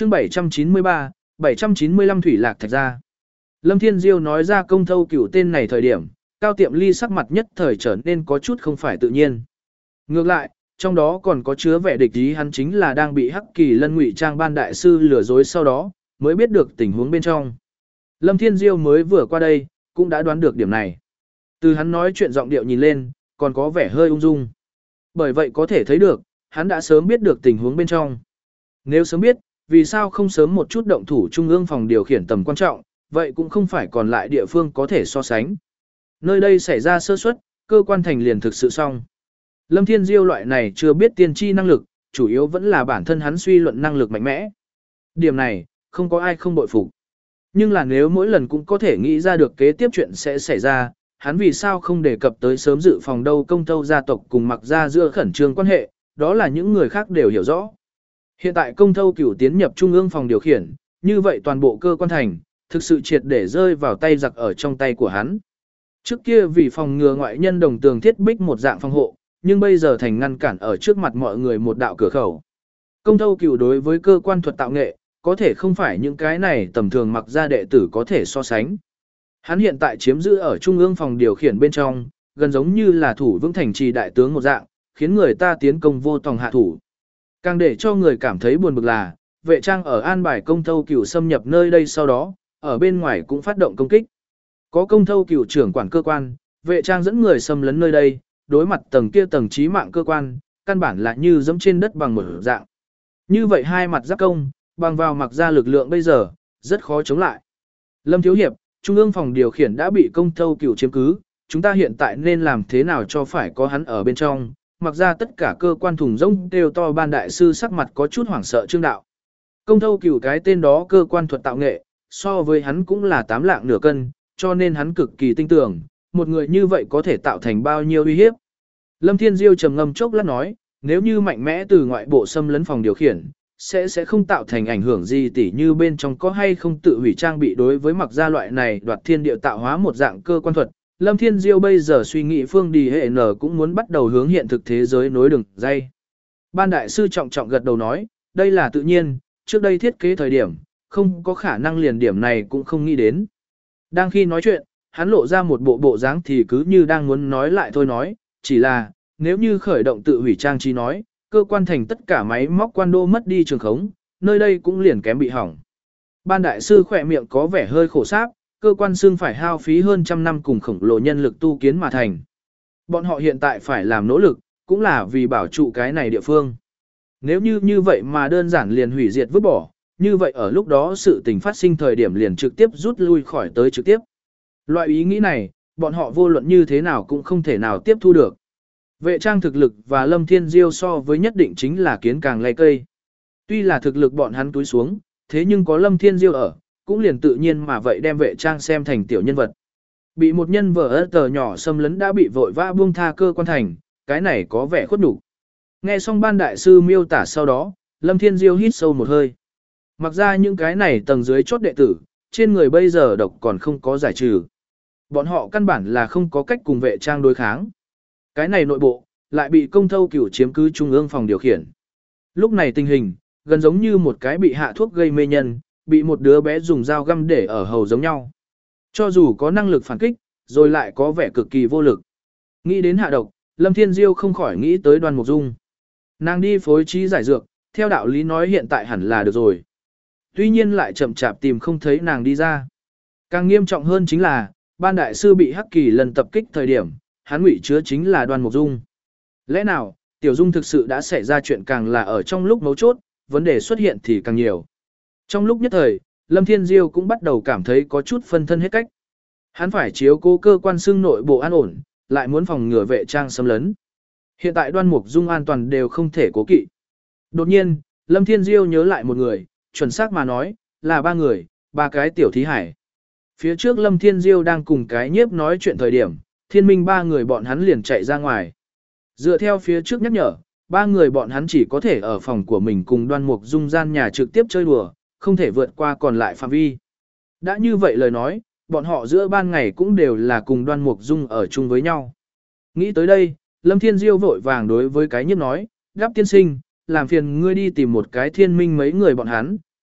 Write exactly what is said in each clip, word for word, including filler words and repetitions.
chương bảy trăm chín mươi ba, bảy trăm chín mươi lăm Thủy Lạc Thạch Gia. Lâm Thiên Diêu nói ra công thâu cửu tên này thời điểm, Cao Tiệm Ly sắc mặt nhất thời trở nên có chút không phải tự nhiên. Ngược lại, trong đó còn có chứa vẻ địch ý, hắn chính là đang bị Hắc Kỳ Lân ngụy trang ban đại sư lừa dối, sau đó mới biết được tình huống bên trong. Lâm Thiên Diêu mới vừa qua đây, cũng đã đoán được điểm này. Từ hắn nói chuyện giọng điệu nhìn lên, còn có vẻ hơi ung dung. Bởi vậy có thể thấy được, hắn đã sớm biết được tình huống bên trong. Nếu sớm biết, vì sao không sớm một chút động thủ trung ương phòng điều khiển tầm quan trọng, vậy cũng không phải còn lại địa phương có thể so sánh. Nơi đây xảy ra sơ suất, cơ quan thành liền thực sự xong. Lâm Thiên Diêu loại này chưa biết tiên tri năng lực, chủ yếu vẫn là bản thân hắn suy luận năng lực mạnh mẽ. Điểm này, không có ai không bội phục. Nhưng là nếu mỗi lần cũng có thể nghĩ ra được kế tiếp chuyện sẽ xảy ra, hắn vì sao không đề cập tới sớm dự phòng đâu công thâu gia tộc cùng mặc ra giữa khẩn trương quan hệ, đó là những người khác đều hiểu rõ. Hiện tại công thâu cửu tiến nhập trung ương phòng điều khiển, như vậy toàn bộ cơ quan thành, thực sự triệt để rơi vào tay giặc ở trong tay của hắn. Trước kia vì phòng ngừa ngoại nhân đồng tường thiết bích một dạng phòng hộ, nhưng bây giờ thành ngăn cản ở trước mặt mọi người một đạo cửa khẩu. Công thâu cửu đối với cơ quan thuật tạo nghệ, có thể không phải những cái này tầm thường mặc ra đệ tử có thể so sánh. Hắn hiện tại chiếm giữ ở trung ương phòng điều khiển bên trong, gần giống như là thủ vững thành trì đại tướng một dạng, khiến người ta tiến công vô tòng hạ thủ. Càng để cho người cảm thấy buồn bực là, vệ trang ở an bài công thâu cửu xâm nhập nơi đây sau đó, ở bên ngoài cũng phát động công kích. Có công thâu cửu trưởng quản cơ quan, vệ trang dẫn người xâm lấn nơi đây, đối mặt tầng kia tầng trí mạng cơ quan, căn bản là như dẫm trên đất bằng một dạng. Như vậy hai mặt giáp công, bằng vào mặc ra lực lượng bây giờ, rất khó chống lại. Lâm Thiếu Hiệp, trung ương phòng điều khiển đã bị công thâu cửu chiếm cứ, chúng ta hiện tại nên làm thế nào cho phải có hắn ở bên trong, mặc ra tất cả cơ quan thùng rỗng đều to ban đại sư sắc mặt có chút hoảng sợ trương đạo. Công thâu cửu cái tên đó cơ quan thuật tạo nghệ, so với hắn cũng là tám lạng nửa cân, cho nên hắn cực kỳ tinh tưởng, một người như vậy có thể tạo thành bao nhiêu uy hiếp. Lâm Thiên Diêu trầm ngâm chốc lát nói, nếu như mạnh mẽ từ ngoại bộ xâm lấn phòng điều khiển, sẽ sẽ không tạo thành ảnh hưởng gì tỉ như bên trong có hay không tự hủy trang bị đối với mặc gia loại này đoạt thiên địa tạo hóa một dạng cơ quan thuật. Lâm Thiên Diêu bây giờ suy nghĩ phương đi hệ nở cũng muốn bắt đầu hướng hiện thực thế giới nối đường dây. Ban đại sư trọng trọng gật đầu nói, đây là tự nhiên, trước đây thiết kế thời điểm, không có khả năng liền điểm này cũng không nghĩ đến. Đang khi nói chuyện, hắn lộ ra một bộ bộ dáng thì cứ như đang muốn nói lại thôi nói, chỉ là, nếu như khởi động tự hủy trang trí nói, cơ quan thành tất cả máy móc quan đô mất đi trường khống, nơi đây cũng liền kém bị hỏng. Ban đại sư khỏe miệng có vẻ hơi khổ sáp, cơ quan xương phải hao phí hơn trăm năm cùng khổng lồ nhân lực tu kiến mà thành. Bọn họ hiện tại phải làm nỗ lực, cũng là vì bảo trụ cái này địa phương. Nếu như như vậy mà đơn giản liền hủy diệt vứt bỏ, như vậy ở lúc đó sự tình phát sinh thời điểm liền trực tiếp rút lui khỏi tới trực tiếp. Loại ý nghĩ này, bọn họ vô luận như thế nào cũng không thể nào tiếp thu được. Vệ trang thực lực và Lâm Thiên Diêu so với nhất định chính là kiến càng lay cây. Tuy là thực lực bọn hắn túi xuống, thế nhưng có Lâm Thiên Diêu ở, cũng liền tự nhiên mà vậy đem vệ trang xem thành tiểu nhân vật. Bị một nhân vở ớt tờ nhỏ xâm lấn đã bị vội vã buông tha cơ quan thành, cái này có vẻ khuất nhục. Nghe xong ban đại sư miêu tả sau đó, Lâm Thiên Diêu hít sâu một hơi. Mặc ra những cái này tầng dưới chốt đệ tử, trên người bây giờ độc còn không có giải trừ. Bọn họ căn bản là không có cách cùng vệ trang đối kháng. Cái này nội bộ, lại bị công thâu cửu chiếm cứ trung ương phòng điều khiển. Lúc này tình hình, gần giống như một cái bị hạ thuốc gây mê nhân, bị một đứa bé dùng dao găm để ở hầu giống nhau. Cho dù có năng lực phản kích, rồi lại có vẻ cực kỳ vô lực. Nghĩ đến hạ độc, Lâm Thiên Diêu không khỏi nghĩ tới Đoan Mục Dung. Nàng đi phối trí giải dược, theo đạo lý nói hiện tại hẳn là được rồi. Tuy nhiên lại chậm chạp tìm không thấy nàng đi ra. Càng nghiêm trọng hơn chính là, ban đại sư bị Hắc Kỳ lần tập kích thời điểm, hắn ngụy chứa chính là Đoan Mục Dung. Lẽ nào, Tiểu Dung thực sự đã xảy ra chuyện càng là ở trong lúc mấu chốt, vấn đề xuất hiện thì càng nhiều. Trong lúc nhất thời, Lâm Thiên Diêu cũng bắt đầu cảm thấy có chút phân thân hết cách. Hắn phải chiếu cố cơ quan xương nội bộ an ổn, lại muốn phòng ngừa vệ trang xâm lấn. Hiện tại Đoan Mục Dung an toàn đều không thể cố kỵ. Đột nhiên, Lâm Thiên Diêu nhớ lại một người, chuẩn xác mà nói, là ba người, ba cái tiểu thí hải. Phía trước Lâm Thiên Diêu đang cùng cái nhiếp nói chuyện thời điểm, thiên minh ba người bọn hắn liền chạy ra ngoài. Dựa theo phía trước nhắc nhở, ba người bọn hắn chỉ có thể ở phòng của mình cùng Đoan Mục Dung gian nhà trực tiếp chơi đùa, không thể vượt qua còn lại phạm vi. Đã như vậy lời nói, bọn họ giữa ban ngày cũng đều là cùng Đoan Mục Dung ở chung với nhau. Nghĩ tới đây, Lâm Thiên Diêu vội vàng đối với cái nhiếp nói, Đáp tiên sinh, làm phiền ngươi đi tìm một cái thiên minh mấy người bọn hắn,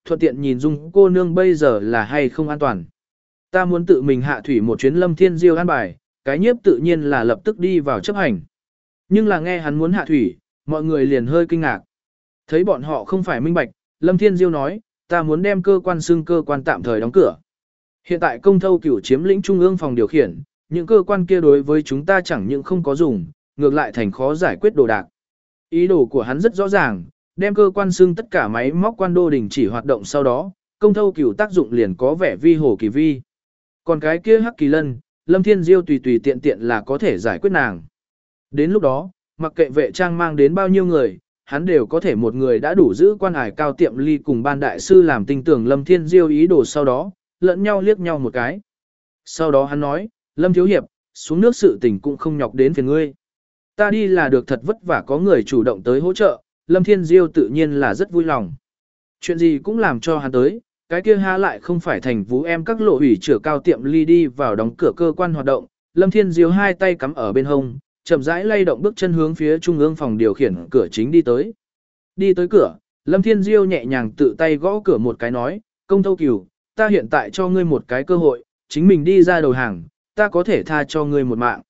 thuận tiện nhìn dung cô nương bây giờ là hay không an toàn. Ta muốn tự mình hạ thủy một chuyến Lâm Thiên Diêu an bài, cái nhiếp tự nhiên là lập tức đi vào chấp hành. Nhưng là nghe hắn muốn hạ thủy, mọi người liền hơi kinh ngạc. Thấy bọn họ không phải minh bạch, Lâm Thiên Diêu nói, ta muốn đem cơ quan xưng cơ quan tạm thời đóng cửa. Hiện tại công thâu cửu chiếm lĩnh trung ương phòng điều khiển, những cơ quan kia đối với chúng ta chẳng những không có dùng, ngược lại thành khó giải quyết đồ đạc. Ý đồ của hắn rất rõ ràng, đem cơ quan xưng tất cả máy móc quan đô đình chỉ hoạt động sau đó, công thâu cửu tác dụng liền có vẻ vi hồ kỳ vi. Còn cái kia hắc kỳ lân, Lâm Thiên Diêu tùy tùy tiện tiện là có thể giải quyết nàng. Đến lúc đó, mặc kệ vệ trang mang đến bao nhiêu người, hắn đều có thể một người đã đủ giữ quan hải cao tiệm ly cùng ban đại sư làm tinh tưởng Lâm Thiên Diêu ý đồ sau đó, lẫn nhau liếc nhau một cái. Sau đó hắn nói, Lâm Thiếu Hiệp, xuống nước sự tình cũng không nhọc đến phiền ngươi. Ta đi là được thật vất vả có người chủ động tới hỗ trợ, Lâm Thiên Diêu tự nhiên là rất vui lòng. Chuyện gì cũng làm cho hắn tới, cái kia há lại không phải thành vũ em các lộ hủy chữa cao tiệm ly đi vào đóng cửa cơ quan hoạt động. Lâm Thiên Diêu hai tay cắm ở bên hông, chậm rãi lay động bước chân hướng phía trung ương phòng điều khiển cửa chính đi tới. Đi tới cửa, Lâm Thiên Diêu nhẹ nhàng tự tay gõ cửa một cái nói, công thâu cửu, ta hiện tại cho ngươi một cái cơ hội, chính mình đi ra đầu hàng, ta có thể tha cho ngươi một mạng.